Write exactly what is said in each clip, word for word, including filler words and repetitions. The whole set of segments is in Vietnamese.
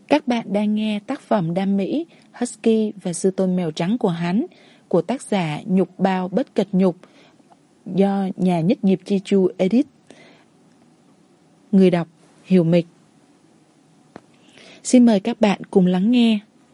Các bạn đang nghe tác phẩm đam mỹ Husky và sư tôn mèo trắng của hắn của tác giả Nhục Bao Bất Kịch Nhục do nhà nhất nghiệp Chi Chu edit. Người đọc Hiểu Mịch. Xin mời các bạn cùng lắng nghe.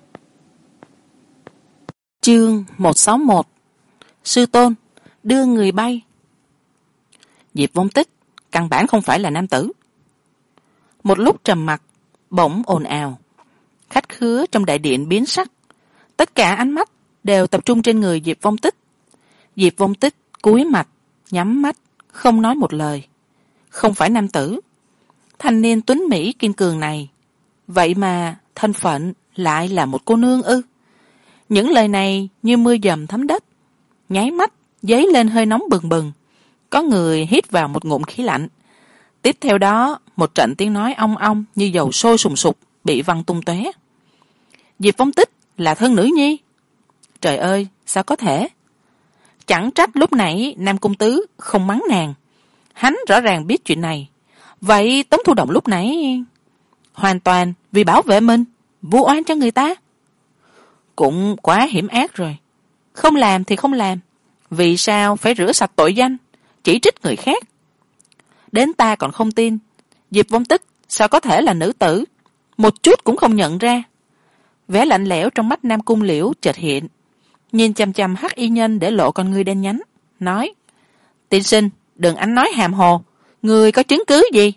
Chương một sáu một. Sư tôn đưa người bay. Diệp Vong Tích căn bản không phải là nam tử. Một lúc trầm mặc, bỗng ồn ào, khách khứa trong đại điện biến sắc, tất cả ánh mắt đều tập trung trên người Diệp Vong Tích. Diệp Vong Tích cúi mặt, nhắm mắt, không nói một lời. Không phải nam tử, thanh niên tuấn mỹ kiên cường này, vậy mà thân phận lại là một cô nương ư? Những lời này như mưa dầm thấm đất, nháy mắt dấy lên hơi nóng bừng bừng. Có người hít vào một ngụm khí lạnh. Tiếp theo đó, một trận tiếng nói ong ong như dầu sôi sùng sục bị văng tung tóe. Diệp Vong Tích là thân nữ nhi. Trời ơi, sao có thể? Chẳng trách lúc nãy Nam Cung Tứ không mắng nàng. Hắn rõ ràng biết chuyện này. Vậy Tống Thu Đồng lúc nãy hoàn toàn vì bảo vệ mình, vu oan cho người ta. Cũng quá hiểm ác rồi. Không làm thì không làm, vì sao phải rửa sạch tội danh, chỉ trích người khác? Đến ta còn không tin, Diệp Vong Tích sao có thể là nữ tử, một chút cũng không nhận ra. Vẻ lạnh lẽo trong mắt Nam Cung Liễu chợt hiện, nhìn chằm chằm Hắc Y Nhân để lộ con ngươi đen nhánh, nói: tiên sinh, đừng ăn nói hàm hồ, ngươi có chứng cứ gì?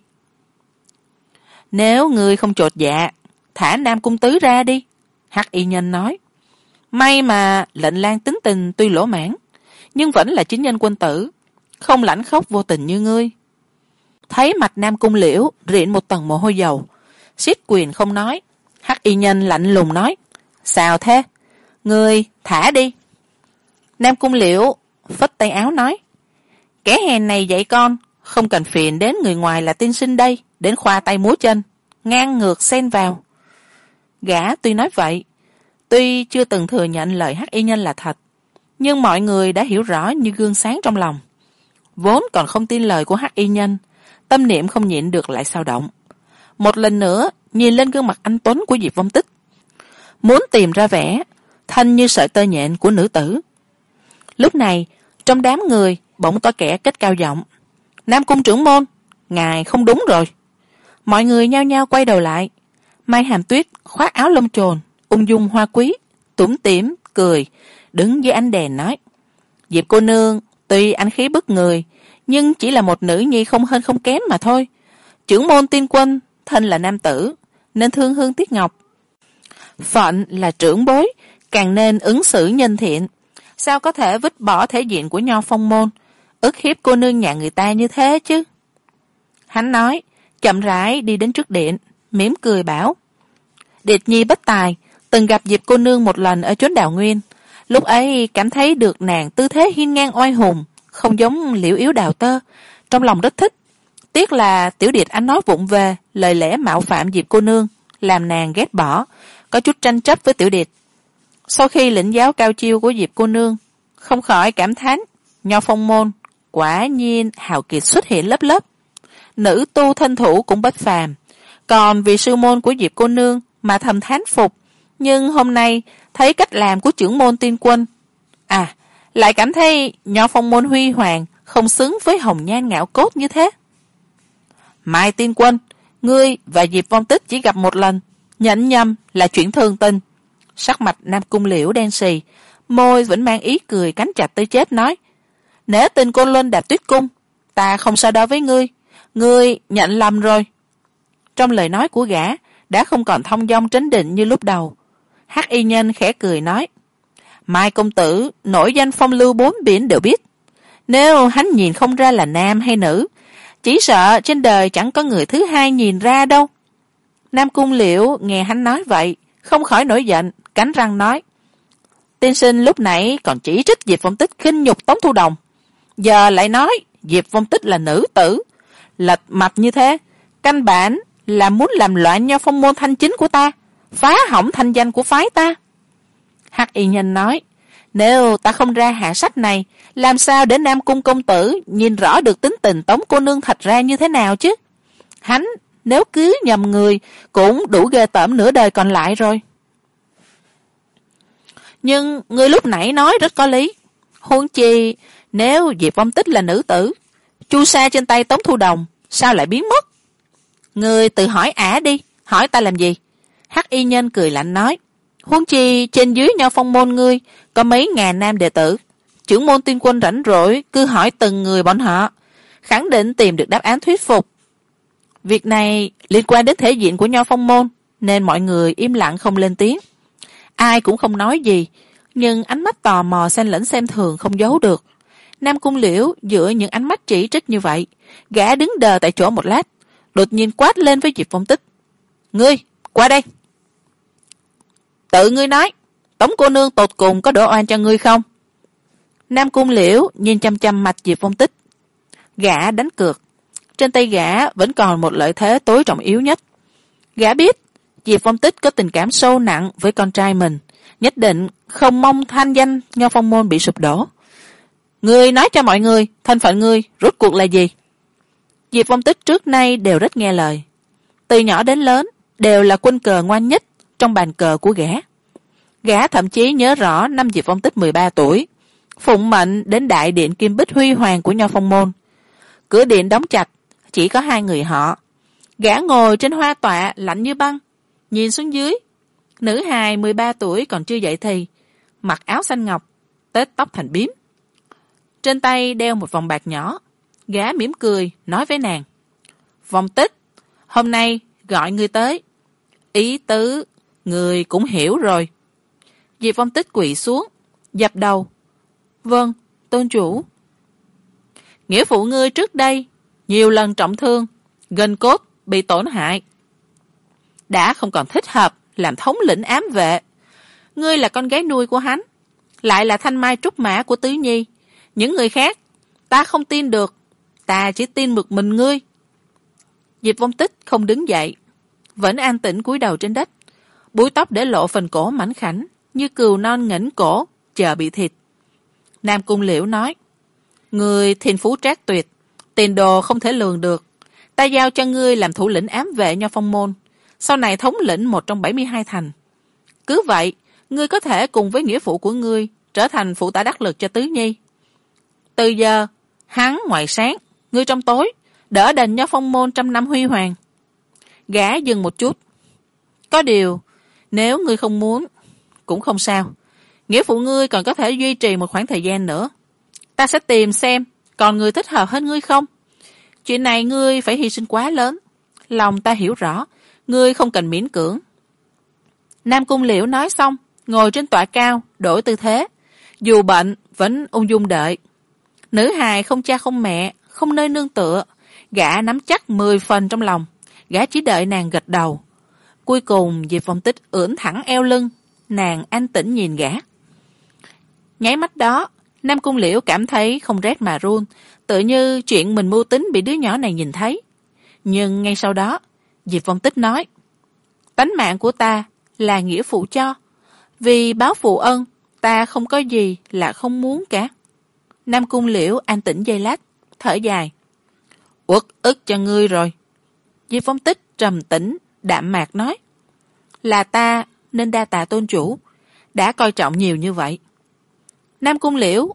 Nếu ngươi không chột dạ, thả Nam Cung Tứ ra đi. Hắc Y Nhân nói: may mà lệnh lang tính tình tuy lỗ mãn, nhưng vẫn là chính nhân quân tử, không lãnh khóc vô tình như ngươi. Thấy mặt Nam Cung Liễu rịn một tầng mồ hôi dầu, siết quyền không nói. Hắc Y Nhân lạnh lùng nói: sao thế? Ngươi thả đi. Nam Cung Liễu phất tay áo nói: kẻ hèn này dạy con, không cần phiền đến người ngoài là tiên sinh đây, đến khoa tay múa chân, ngang ngược xen vào. Gã tuy nói vậy, tuy chưa từng thừa nhận lời Hắc Y Nhân là thật, nhưng mọi người đã hiểu rõ như gương sáng trong lòng. Vốn còn không tin lời của Hắc Y Nhân, tâm niệm không nhịn được lại sao động. Một lần nữa nhìn lên gương mặt anh tuấn của Diệp Vong Tích, muốn tìm ra vẻ thanh như sợi tơ nhện của nữ tử. Lúc này trong đám người bỗng có kẻ cất cao giọng: Nam Cung trưởng môn, ngài không đúng rồi. Mọi người nhao nhao quay đầu lại. Mai Hàm Tuyết khoác áo lông chồn, ung dung hoa quý, tủm tỉm cười, đứng dưới ánh đèn nói: Diệp cô nương tuy anh khí bức người, nhưng chỉ là một nữ nhi không hơn không kém mà thôi. Trưởng môn tiên quân thân là nam tử, nên thương hương tiếc ngọc. Phận là trưởng bối, càng nên ứng xử nhân thiện. Sao có thể vứt bỏ thể diện của nho phong môn, ức hiếp cô nương nhà người ta như thế chứ? Hắn nói, chậm rãi đi đến trước điện, mỉm cười bảo: Điệt nhi bất tài, từng gặp Diệp cô nương một lần ở chốn Đào Nguyên. Lúc ấy cảm thấy được nàng tư thế hiên ngang oai hùng, không giống liễu yếu đào tơ, trong lòng rất thích. Tiếc là tiểu điệt anh nói vụng về, lời lẽ mạo phạm Diệp cô nương, làm nàng ghét bỏ, có chút tranh chấp với tiểu điệt. Sau khi lĩnh giáo cao chiêu của Diệp cô nương, không khỏi cảm thán, nho phong môn quả nhiên hào kiệt xuất hiện lớp lớp, nữ tu thân thủ cũng bất phàm. Còn vì sư môn của Diệp cô nương mà thầm thán phục, nhưng hôm nay thấy cách làm của trưởng môn tiên quân, à, lại cảm thấy nho phong môn huy hoàng không xứng với hồng nhan ngạo cốt như thế. Mai tiên quân, ngươi và Diệp Vong Tích chỉ gặp một lần, nhận nhầm là chuyện thường tình. Sắc mặt Nam Cung Liễu đen sì, môi vẫn mang ý cười cắn chặt tới chết, nói: Nể tình Côn Luân Đạp Tuyết Cung, ta không so đo với ngươi, ngươi nhận lầm rồi. Trong lời nói của gã đã không còn thong dong trấn định như lúc đầu. Hắc Y Nhân khẽ cười nói: Mai công tử nổi danh phong lưu bốn biển đều biết, nếu hắn nhìn không ra là nam hay nữ, chỉ sợ trên đời chẳng có người thứ hai nhìn ra đâu. Nam Cung Liễu nghe hắn nói vậy, không khỏi nổi giận, cắn răng nói: Tiên sinh lúc nãy còn chỉ trích Diệp Vong Tích khinh nhục Tống Thu Đồng, giờ lại nói Diệp Vong Tích là nữ tử, lật mặt như thế, căn bản là muốn làm loạn nho phong môn thanh chính của ta, phá hỏng thanh danh của phái ta. Hắc Y Nhân nói: Nếu ta không ra hạ sách này, làm sao để Nam Cung công tử nhìn rõ được tính tình Tống cô nương thật ra như thế nào chứ? Hắn nếu cứ nhầm người cũng đủ ghê tởm nửa đời còn lại rồi. Nhưng ngươi lúc nãy nói rất có lý. Huống chi nếu Diệp Phong Tích là nữ tử, chu sa trên tay Tống Thu Đồng sao lại biến mất? Ngươi tự hỏi ả đi, hỏi ta làm gì? Hắc y nhân cười lạnh nói, huống chi trên dưới Nho Phong môn ngươi có mấy ngàn nam đệ tử, trưởng môn tiên quân rảnh rỗi cứ hỏi từng người bọn họ, khẳng định tìm được đáp án thuyết phục. Việc này liên quan đến thể diện của Nho Phong môn, nên mọi người im lặng không lên tiếng. Ai cũng không nói gì, nhưng ánh mắt tò mò xen lẫn xem thường không giấu được. Nam Cung Liễu giữa những ánh mắt chỉ trích như vậy, gã đứng đờ tại chỗ một lát, đột nhiên quát lên với Diệp Phong Tích, ngươi qua đây. Tự ngươi nói, Tống cô nương tột cùng có đổ oan cho ngươi không? Nam Cung Liễu nhìn chăm chăm mặt Diệp Phong Tích. Gã đánh cược, trên tay gã vẫn còn một lợi thế tối trọng yếu nhất. Gã biết Diệp Phong Tích có tình cảm sâu nặng với con trai mình, nhất định không mong thanh danh Nho Phong môn bị sụp đổ. Ngươi nói cho mọi người, thân phận ngươi rốt cuộc là gì? Diệp Phong Tích trước nay đều rất nghe lời, từ nhỏ đến lớn đều là quân cờ ngoan nhất trong bàn cờ của gã. Gã thậm chí nhớ rõ năm Diệp Phong Tích mười ba tuổi, phụng mệnh đến đại điện kim bích huy hoàng của Nho Phong môn. Cửa điện đóng chặt, chỉ có hai người họ. Gã ngồi trên hoa tọa lạnh như băng, nhìn xuống dưới. Nữ hài mười ba tuổi còn chưa dậy thì, mặc áo xanh ngọc, tết tóc thành bím, trên tay đeo một vòng bạc nhỏ. Gã mỉm cười nói với nàng, Phong Tích, hôm nay gọi ngươi tới, ý tứ người cũng hiểu rồi. Diệp Phong Tích quỳ xuống, dập đầu, vâng, tôn chủ. Nghĩa phụ ngươi trước đây nhiều lần trọng thương, gân cốt bị tổn hại, đã không còn thích hợp làm thống lĩnh ám vệ. Ngươi là con gái nuôi của hắn, lại là thanh mai trúc mã của Tứ Nhi. Những người khác ta không tin được, ta chỉ tin một mình ngươi. Diệp Phong Tích không đứng dậy, vẫn an tĩnh cúi đầu trên đất, búi tóc để lộ phần cổ mảnh khảnh như cừu non nghển cổ chờ bị thịt. Nam Cung Liễu nói, ngươi thiên phú trác tuyệt, tiền đồ không thể lường được. Ta giao cho ngươi làm thủ lĩnh ám vệ Nho Phong môn, sau này thống lĩnh một trong bảy mươi hai thành. Cứ vậy, ngươi có thể cùng với nghĩa phụ của ngươi trở thành phụ tá đắc lực cho Tứ Nhi. Từ giờ, hắn ngoài sáng, ngươi trong tối, đỡ đền Nho Phong môn trăm năm huy hoàng. Gã dừng một chút. Có điều, nếu ngươi không muốn, cũng không sao. Nghĩa phụ ngươi còn có thể duy trì một khoảng thời gian nữa. Ta sẽ tìm xem còn người thích hợp hơn ngươi không. Chuyện này ngươi phải hy sinh quá lớn. Lòng ta hiểu rõ, ngươi không cần miễn cưỡng. Nam Cung Liễu nói xong, ngồi trên tọa cao, đổi tư thế. Dù bệnh, vẫn ung dung đợi. Nữ hài không cha không mẹ, không nơi nương tựa. Gã nắm chắc mười phần trong lòng. Gã chỉ đợi nàng gật đầu. Cuối cùng Diệp Phong Tích ưỡn thẳng eo lưng. Nàng an tĩnh nhìn gã. Nháy mắt đó, Nam Cung Liễu cảm thấy không rét mà run, tự như chuyện mình mưu tính bị đứa nhỏ này nhìn thấy. Nhưng ngay sau đó, Diệp Phong Tích nói, tánh mạng của ta là nghĩa phụ cho, vì báo phụ ân, ta không có gì là không muốn cả. Nam Cung Liễu an tĩnh giây lát, thở dài, uất ức cho ngươi rồi. Diệp Phong Tích trầm tĩnh, đạm mạc nói, là ta nên đa tạ tôn chủ, đã coi trọng nhiều như vậy. Nam Cung Liễu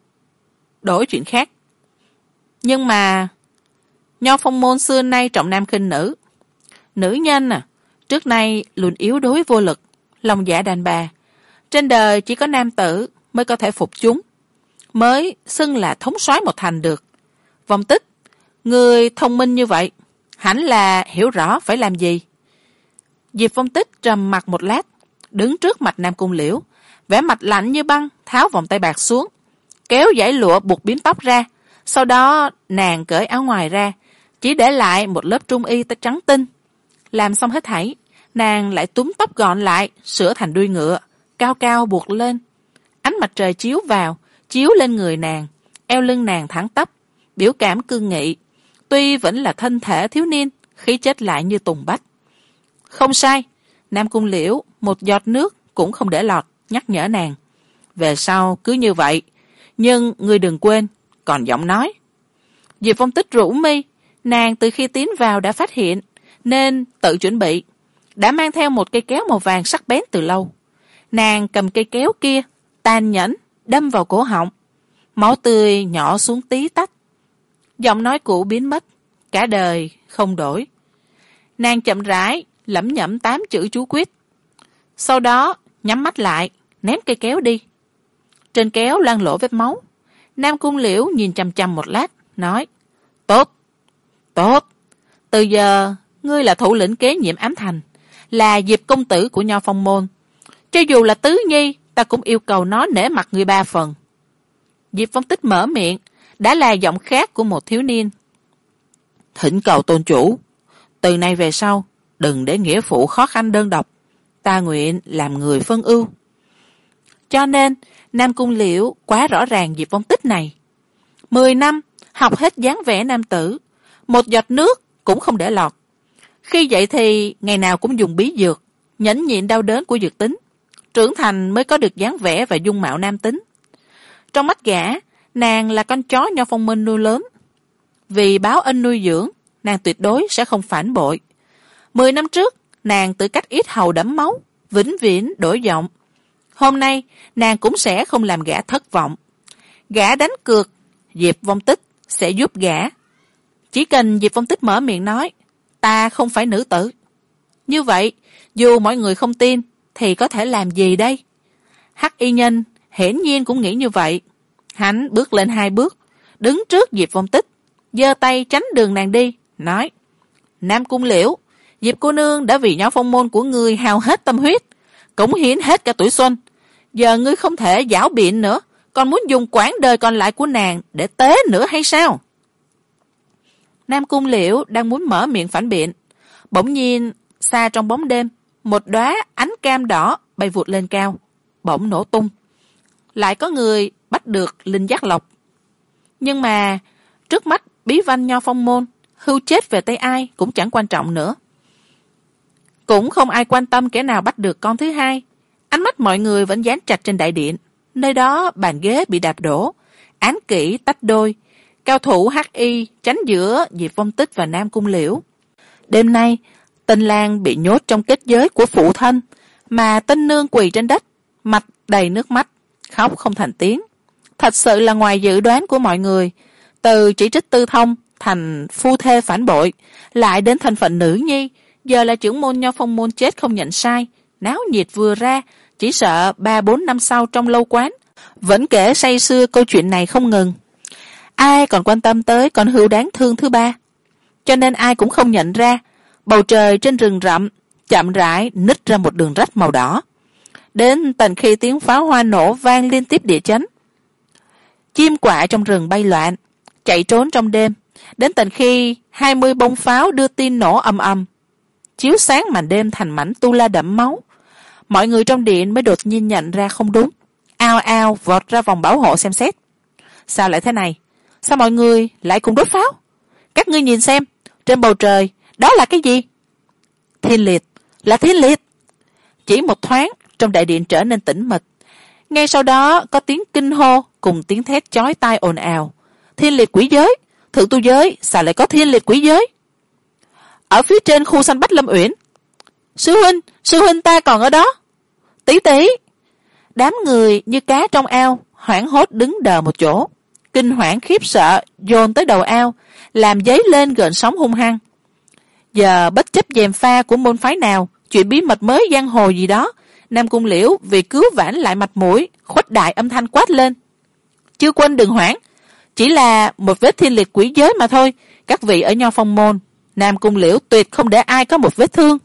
đổi chuyện khác. Nhưng mà Nho Phong môn xưa nay trọng nam khinh nữ. Nữ nhân à, trước nay luôn yếu đuối vô lực, lòng dạ đàn bà. Trên đời chỉ có nam tử mới có thể phục chúng, mới xưng là thống soái một thành được. Phong Tích, người thông minh như vậy, hẳn là hiểu rõ phải làm gì. Diệp Phong Tích trầm mặc một lát, đứng trước mặt Nam Cung Liễu, vẻ mặt lạnh như băng, tháo vòng tay bạc xuống, kéo dải lụa buộc bím tóc ra. Sau đó nàng cởi áo ngoài ra, chỉ để lại một lớp trung y trắng tinh. Làm xong hết thảy, nàng lại túm tóc gọn lại, sửa thành đuôi ngựa, cao cao buộc lên. Ánh mặt trời chiếu vào, chiếu lên người nàng, eo lưng nàng thẳng tắp, biểu cảm cương nghị. Tuy vẫn là thân thể thiếu niên, khí chất lại như tùng bách. Không sai, Nam Cung Liễu một giọt nước cũng không để lọt, nhắc nhở nàng. Về sau cứ như vậy, nhưng ngươi đừng quên, còn giọng nói. Diệp Phong Tích rũ mi, nàng từ khi tiến vào đã phát hiện, nên tự chuẩn bị, đã mang theo một cây kéo màu vàng sắc bén từ lâu. Nàng cầm cây kéo kia, tàn nhẫn, đâm vào cổ họng. Máu tươi nhỏ xuống tí tách. Giọng nói cũ biến mất, cả đời không đổi. Nàng chậm rãi, lẩm nhẩm tám chữ chú quyết. Sau đó, nhắm mắt lại, ném cây kéo đi. Trên kéo loang lổ vết máu. Nam Cung Liễu nhìn chằm chằm một lát, nói, tốt, tốt, từ giờ ngươi là thủ lĩnh kế nhiệm ám thành, là Diệp công tử của Nho Phong môn. Cho dù là tứ nhi, ta cũng yêu cầu nó nể mặt ngươi ba phần. Diệp Phong Tích mở miệng, đã là giọng khác của một thiếu niên. Thỉnh cầu tôn chủ, từ nay về sau, đừng để nghĩa phụ khó khăn đơn độc, ta nguyện làm người phân ưu. Cho nên, Nam Cung Liễu quá rõ ràng Diệp Phong Tích này. Mười năm, học hết dáng vẻ nam tử, một giọt nước cũng không để lọt. Khi vậy thì ngày nào cũng dùng bí dược, nhẫn nhịn đau đớn của dược tính, trưởng thành mới có được dáng vẻ và dung mạo nam tính. Trong mắt gã, nàng là con chó Nho Phong Minh nuôi lớn. Vì báo ân nuôi dưỡng, nàng tuyệt đối sẽ không phản bội. Mười năm trước, nàng tự cách ít hầu đẫm máu, vĩnh viễn đổi giọng. Hôm nay, nàng cũng sẽ không làm gã thất vọng. Gã đánh cược, Diệp Vong Tích sẽ giúp gã. Chỉ cần Diệp Vong Tích mở miệng nói, ta không phải nữ tử. Như vậy, dù mọi người không tin, thì có thể làm gì đây? Hắc y nhân hiển nhiên cũng nghĩ như vậy. Hắn bước lên hai bước, đứng trước Diệp Vong Tích, giơ tay tránh đường nàng đi, nói, Nam Cung Liễu, Diệp cô nương đã vì Nho Phong môn của ngươi hao hết tâm huyết, cống hiến hết cả tuổi xuân. Giờ ngươi không thể giảo biện nữa, còn muốn dùng quãng đời còn lại của nàng để tế nữa hay sao? Nam Cung Liễu đang muốn mở miệng phản biện, bỗng nhiên xa trong bóng đêm, một đóa ánh cam đỏ bay vụt lên cao, bỗng nổ tung. Lại có người bắt được linh giác lộc. Nhưng mà trước mắt bí văn Nho Phong môn, hưu chết về tay ai cũng chẳng quan trọng nữa. Cũng không ai quan tâm kẻ nào bắt được con thứ hai. Ánh mắt mọi người vẫn dán chặt trên đại điện. Nơi đó bàn ghế bị đạp đổ, án kỹ tách đôi, cao thủ hắc y tránh giữa Diệp Vong Tích và Nam Cung Liễu. Đêm nay, Tinh Lan bị nhốt trong kết giới của phụ thân, mà Tinh Nương quỳ trên đất, mặt đầy nước mắt, khóc không thành tiếng. Thật sự là ngoài dự đoán của mọi người, từ chỉ trích Tư Thông thành phu thê phản bội, lại đến thân phận nữ nhi, giờ là trưởng môn Nho Phong môn chết không nhận sai. Náo nhiệt vừa ra, chỉ sợ ba bốn năm sau trong lâu quán vẫn kể say sưa câu chuyện này không ngừng. Ai còn quan tâm tới con hươu đáng thương thứ ba? Cho nên ai cũng không nhận ra, bầu trời trên rừng rậm chậm rãi nứt ra một đường rách màu đỏ. Đến tận khi tiếng pháo hoa nổ vang liên tiếp địa chấn, chim quạ trong rừng bay loạn, chạy trốn trong đêm, đến tận khi hai mươi bông pháo đưa tin nổ ầm ầm, chiếu sáng màn đêm thành mảnh tu la đẫm máu. Mọi người trong điện mới đột nhiên nhận ra không đúng, ao ao vọt ra vòng bảo hộ xem xét. Sao lại thế này? Sao mọi người lại cùng đốt pháo? Các ngươi nhìn xem, trên bầu trời đó là cái gì? Thiên liệt, là thiên liệt. Chỉ một thoáng, trong đại điện trở nên tĩnh mịch. Ngay sau đó có tiếng kinh hô cùng tiếng thét chói tai ồn ào. Thiên liệt quỷ giới, thượng tu giới, sao lại có thiên liệt quỷ giới? Ở phía trên khu xanh Bách Lâm Uyển. Sư huynh, sư huynh ta còn ở đó. Tỷ tỷ. Đám người như cá trong ao, hoảng hốt đứng đờ một chỗ. Kinh hoảng khiếp sợ dồn tới đầu ao, làm dấy lên gợn sóng hung hăng. Giờ bất chấp gièm pha của môn phái nào, chuyện bí mật mới giang hồ gì đó, Nam Cung Liễu vì cứu vãn lại mặt mũi, khuếch đại âm thanh quát lên: Chư quân đừng hoảng, chỉ là một vết thiên liệt quỷ giới mà thôi. Các vị ở Nho Phong môn, Nam Cung Liễu tuyệt không để ai có một vết thương.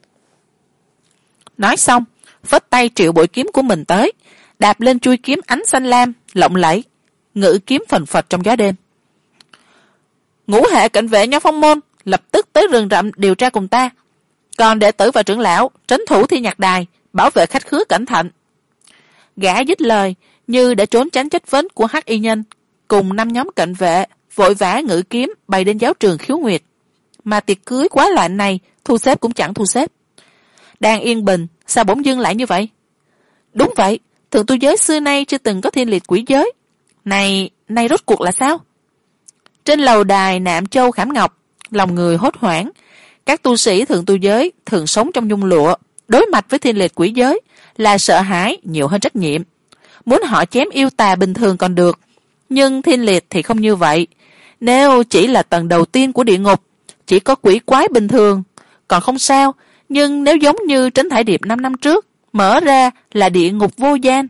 Nói xong, phất tay triệu bội kiếm của mình tới, đạp lên chuôi kiếm ánh xanh lam lộng lẫy, ngự kiếm phần phật trong gió đêm. Ngũ hệ cận vệ Nho Phong môn lập tức tới rừng rậm điều tra cùng ta, còn đệ tử và trưởng lão trấn thủ thi nhạc đài, bảo vệ khách khứa cẩn thận. Gã dứt lời như để trốn tránh chất vấn của hắc y nhân, cùng năm nhóm cận vệ vội vã ngự kiếm bay đến giáo trường Khiếu Nguyệt. Mà tiệc cưới quá loạn này thu xếp cũng chẳng thu xếp. Đang yên bình, sao bỗng dưng lại như vậy? Đúng vậy, thượng tu giới xưa nay chưa từng có thiên liệt quỷ giới. Này, này rốt cuộc là sao? Trên lầu đài Nạm Châu Khảm Ngọc, lòng người hốt hoảng. Các tu sĩ thượng tu giới thường sống trong nhung lụa, đối mặt với thiên liệt quỷ giới là sợ hãi nhiều hơn trách nhiệm. Muốn họ chém yêu tà bình thường còn được, nhưng thiên liệt thì không như vậy. Nếu chỉ là tầng đầu tiên của địa ngục, chỉ có quỷ quái bình thường còn không sao, nhưng nếu giống như Trấn Thải Điệp năm năm trước, mở ra là địa ngục vô gian.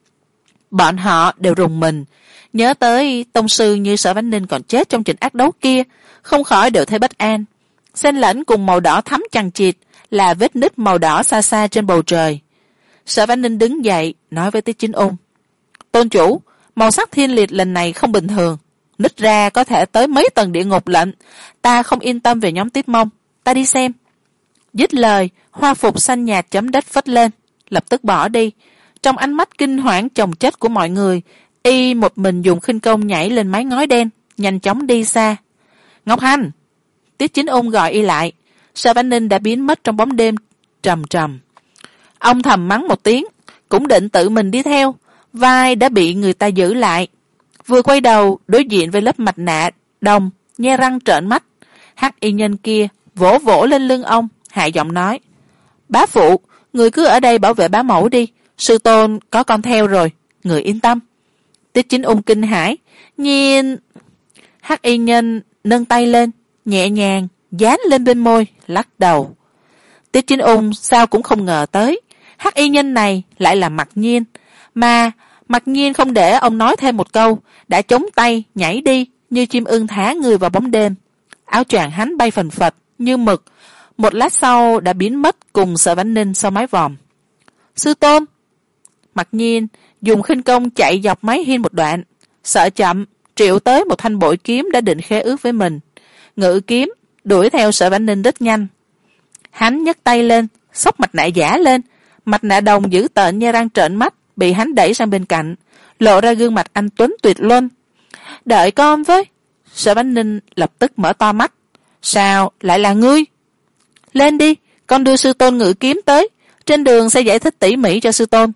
Bọn họ đều rùng mình, nhớ tới tông sư như Sở Vãn Ninh còn chết trong trận ác đấu kia, không khỏi đều thấy bất an. Xen lẫn cùng màu đỏ thắm chằng chịt là vết nứt màu đỏ xa xa trên bầu trời. Sở Vãn Ninh đứng dậy nói với Tiết Chính Ung: Tôn chủ, màu sắc thiên liệt lần này không bình thường, nứt ra có thể tới mấy tầng địa ngục lận. Ta không yên tâm về nhóm Tiết Mông, ta đi xem. Dứt lời, hoa phục xanh nhạt chấm đất phất lên, lập tức bỏ đi. Trong ánh mắt kinh hoảng chồng chất của mọi người, y một mình dùng khinh công nhảy lên mái ngói đen, nhanh chóng đi xa. Ngọc Hành! Tiết Chính Ung gọi y lại. Sở Vãn Ninh đã biến mất trong bóng đêm trầm trầm. Ông thầm mắng một tiếng, cũng định tự mình đi theo, vai đã bị người ta giữ lại. Vừa quay đầu đối diện với lớp mặt nạ đồng, nhe răng trợn mắt. Hắc y nhân kia vỗ vỗ lên lưng ông, hạ giọng nói: Bá phụ, người cứ ở đây bảo vệ bá mẫu đi, sư tôn có con theo rồi, người yên tâm. Tiết Chính Ung kinh hãi, nhìn. Hắc y nhân nâng tay lên, nhẹ nhàng dán lên bên môi, lắc đầu. Tiết Chính Ung sao cũng không ngờ tới, hắc y nhân này lại là Mặc Nhiên, mà Mặc Nhiên không để ông nói thêm một câu, đã chống tay nhảy đi như chim ưng thả người vào bóng đêm. Áo choàng hắn bay phần phật như mực, một lát sau đã biến mất cùng Sở Vãn Ninh sau mái vòm. Sư tôn! Mặc Nhiên dùng khinh công chạy dọc mái hiên một đoạn, sợ chậm triệu tới một thanh bội kiếm đã định khế ước với mình, ngự kiếm đuổi theo Sở Vãn Ninh rất nhanh. Hắn nhấc tay lên, xốc mặt nạ giả lên, mặt nạ đồng dữ tợn nhe răng trợn mắt bị hắn đẩy sang bên cạnh, lộ ra gương mặt anh tuấn tuyệt luân. Đợi con với. Sở Vãn Ninh lập tức mở to mắt. Sao lại là ngươi? Lên đi, con đưa sư tôn ngự kiếm tới, trên đường sẽ giải thích tỉ mỉ cho sư tôn.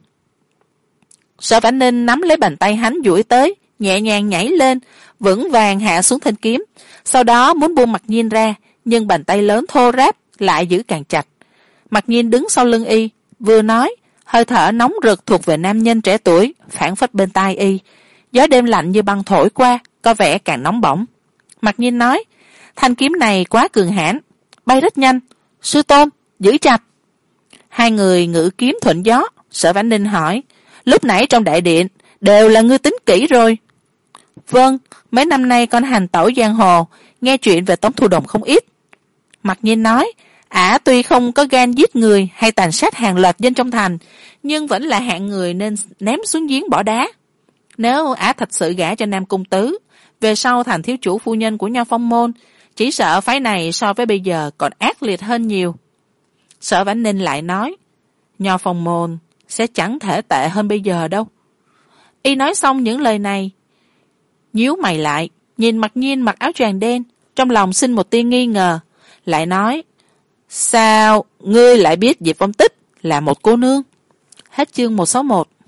Sở Vãn Ninh nắm lấy bàn tay hắn duỗi tới, nhẹ nhàng nhảy lên, vững vàng hạ xuống thanh kiếm, sau đó muốn buông Mặc Nhiên ra, nhưng bàn tay lớn thô ráp lại giữ càng chặt. Mặc Nhiên đứng sau lưng y, vừa nói, hơi thở nóng rực thuộc về nam nhân trẻ tuổi phảng phất bên tai y, gió đêm lạnh như băng thổi qua, có vẻ càng nóng bỏng. Mặc Nhiên nói: Thanh kiếm này quá cường hãn, bay rất nhanh, sư tôn giữ chặt. Hai người ngự kiếm thuận gió. Sở Vãn Ninh hỏi: Lúc nãy trong đại điện đều là ngươi tính kỹ rồi? Vâng, mấy năm nay con hành tẩu giang hồ, nghe chuyện về Tống Thu Đồng không ít. Mặc Nhiên nói: Ả tuy không có gan giết người hay tàn sát hàng loạt dân trong thành, nhưng vẫn là hạng người nên ném xuống giếng bỏ đá. Nếu Ả thật sự gả cho Nam Cung Tứ, về sau thành thiếu chủ phu nhân của Nho Phong môn, chỉ sợ phái này so với bây giờ còn ác liệt hơn nhiều. Sở Vãn Ninh lại nói: Nho Phong môn sẽ chẳng thể tệ hơn bây giờ đâu. Y nói xong những lời này, nhíu mày lại, nhìn Mặc Nhiên mặc áo choàng đen, trong lòng sinh một tia nghi ngờ, lại nói: Sao ngươi lại biết Diệp Phong Tích là một cô nương? Hết chương một sáu một.